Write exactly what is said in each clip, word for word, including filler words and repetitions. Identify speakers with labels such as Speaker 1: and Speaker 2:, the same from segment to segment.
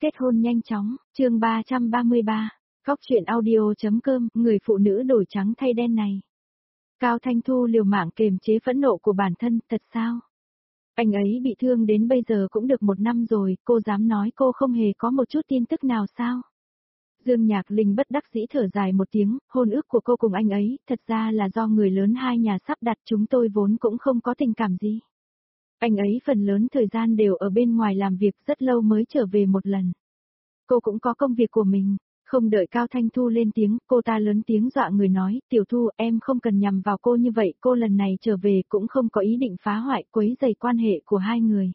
Speaker 1: kết hôn nhanh chóng, chương ba trăm ba mươi ba, Cóc truyện audio.com, người phụ nữ đổi trắng thay đen này. Cao Thanh Thu liều mạng kềm chế phẫn nộ của bản thân, thật sao? Anh ấy bị thương đến bây giờ cũng được một năm rồi, cô dám nói cô không hề có một chút tin tức nào sao? Dương Nhạc Linh bất đắc dĩ thở dài một tiếng, hôn ước của cô cùng anh ấy, thật ra là do người lớn hai nhà sắp đặt, chúng tôi vốn cũng không có tình cảm gì. Anh ấy phần lớn thời gian đều ở bên ngoài làm việc, rất lâu mới trở về một lần. Cô cũng có công việc của mình. Không đợi Cao Thanh Thu lên tiếng, cô ta lớn tiếng dọa người nói, Tiểu Thu, em không cần nhằm vào cô như vậy, cô lần này trở về cũng không có ý định phá hoại, quấy rầy quan hệ của hai người.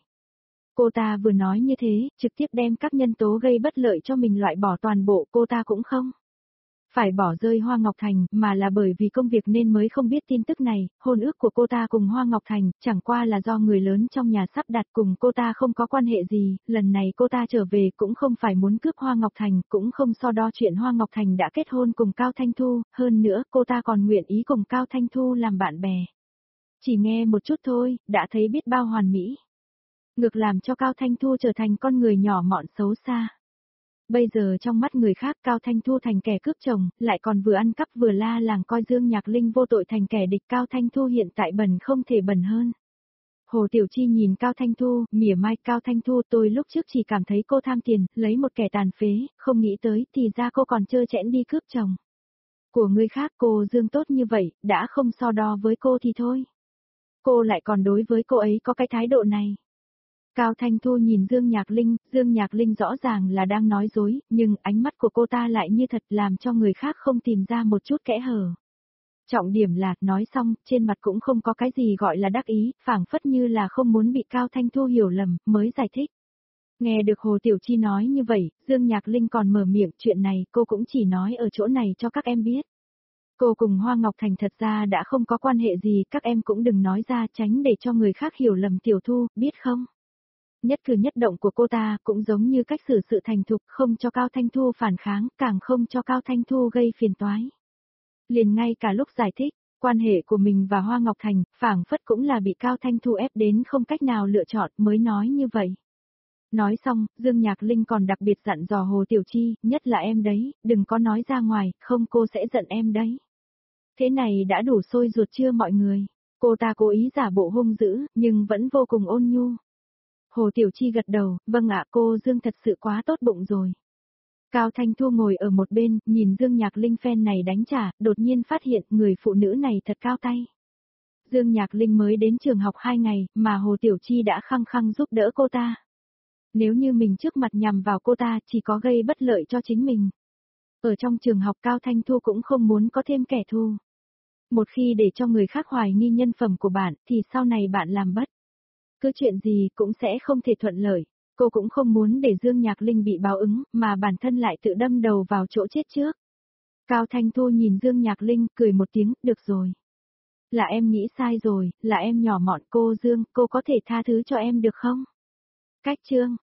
Speaker 1: Cô ta vừa nói như thế, trực tiếp đem các nhân tố gây bất lợi cho mình loại bỏ toàn bộ, cô ta cũng không phải bỏ rơi Hoa Ngọc Thành, mà là bởi vì công việc nên mới không biết tin tức này, hôn ước của cô ta cùng Hoa Ngọc Thành, chẳng qua là do người lớn trong nhà sắp đặt, cùng cô ta không có quan hệ gì, lần này cô ta trở về cũng không phải muốn cướp Hoa Ngọc Thành, cũng không so đo chuyện Hoa Ngọc Thành đã kết hôn cùng Cao Thanh Thu, hơn nữa cô ta còn nguyện ý cùng Cao Thanh Thu làm bạn bè. Chỉ nghe một chút thôi, đã thấy biết bao hoàn mỹ. Ngược làm cho Cao Thanh Thu trở thành con người nhỏ mọn xấu xa. Bây giờ trong mắt người khác Cao Thanh Thu thành kẻ cướp chồng, lại còn vừa ăn cắp vừa la làng coi Dương Nhạc Linh vô tội thành kẻ địch. Cao Thanh Thu hiện tại bẩn không thể bẩn hơn. Hồ Tiểu Chi nhìn Cao Thanh Thu, mỉa mai Cao Thanh Thu, tôi lúc trước chỉ cảm thấy cô tham tiền, lấy một kẻ tàn phế, không nghĩ tới thì ra cô còn trơ trẽn đi cướp chồng. Của người khác cô Dương tốt như vậy, đã không so đo với cô thì thôi. Cô lại còn đối với cô ấy có cái thái độ này. Cao Thanh Thu nhìn Dương Nhạc Linh, Dương Nhạc Linh rõ ràng là đang nói dối, nhưng ánh mắt của cô ta lại như thật làm cho người khác không tìm ra một chút kẽ hở. Trọng điểm là, nói xong, trên mặt cũng không có cái gì gọi là đắc ý, phảng phất như là không muốn bị Cao Thanh Thu hiểu lầm, mới giải thích. Nghe được Hồ Tiểu Chi nói như vậy, Dương Nhạc Linh còn mở miệng, chuyện này cô cũng chỉ nói ở chỗ này cho các em biết. Cô cùng Hoa Ngọc Thành thật ra đã không có quan hệ gì, các em cũng đừng nói ra tránh để cho người khác hiểu lầm Tiểu Thu, biết không? Nhất cử nhất động của cô ta cũng giống như cách xử sự thành thục, không cho Cao Thanh Thu phản kháng, càng không cho Cao Thanh Thu gây phiền toái. Liền ngay cả lúc giải thích, quan hệ của mình và Hoa Ngọc Thành, phảng phất cũng là bị Cao Thanh Thu ép đến không cách nào lựa chọn mới nói như vậy. Nói xong, Dương Nhạc Linh còn đặc biệt dặn dò Hồ Tiểu Chi, nhất là em đấy, đừng có nói ra ngoài, không cô sẽ giận em đấy. Thế này đã đủ sôi ruột chưa mọi người? Cô ta cố ý giả bộ hung dữ, nhưng vẫn vô cùng ôn nhu. Hồ Tiểu Chi gật đầu, vâng ạ cô Dương thật sự quá tốt bụng rồi. Cao Thanh Thu ngồi ở một bên, nhìn Dương Nhạc Linh phen này đánh trả, đột nhiên phát hiện người phụ nữ này thật cao tay. Dương Nhạc Linh mới đến trường học hai ngày, mà Hồ Tiểu Chi đã khăng khăng giúp đỡ cô ta. Nếu như mình trước mặt nhằm vào cô ta chỉ có gây bất lợi cho chính mình. Ở trong trường học Cao Thanh Thu cũng không muốn có thêm kẻ thù. Một khi để cho người khác hoài nghi nhân phẩm của bạn thì sau này bạn làm bất cứ chuyện gì cũng sẽ không thể thuận lợi. Cô cũng không muốn để Dương Nhạc Linh bị báo ứng, mà bản thân lại tự đâm đầu vào chỗ chết trước. Cao Thanh Thu nhìn Dương Nhạc Linh, cười một tiếng, được rồi. Là em nghĩ sai rồi, là em nhỏ mọn cô Dương, cô có thể tha thứ cho em được không? Cách chương,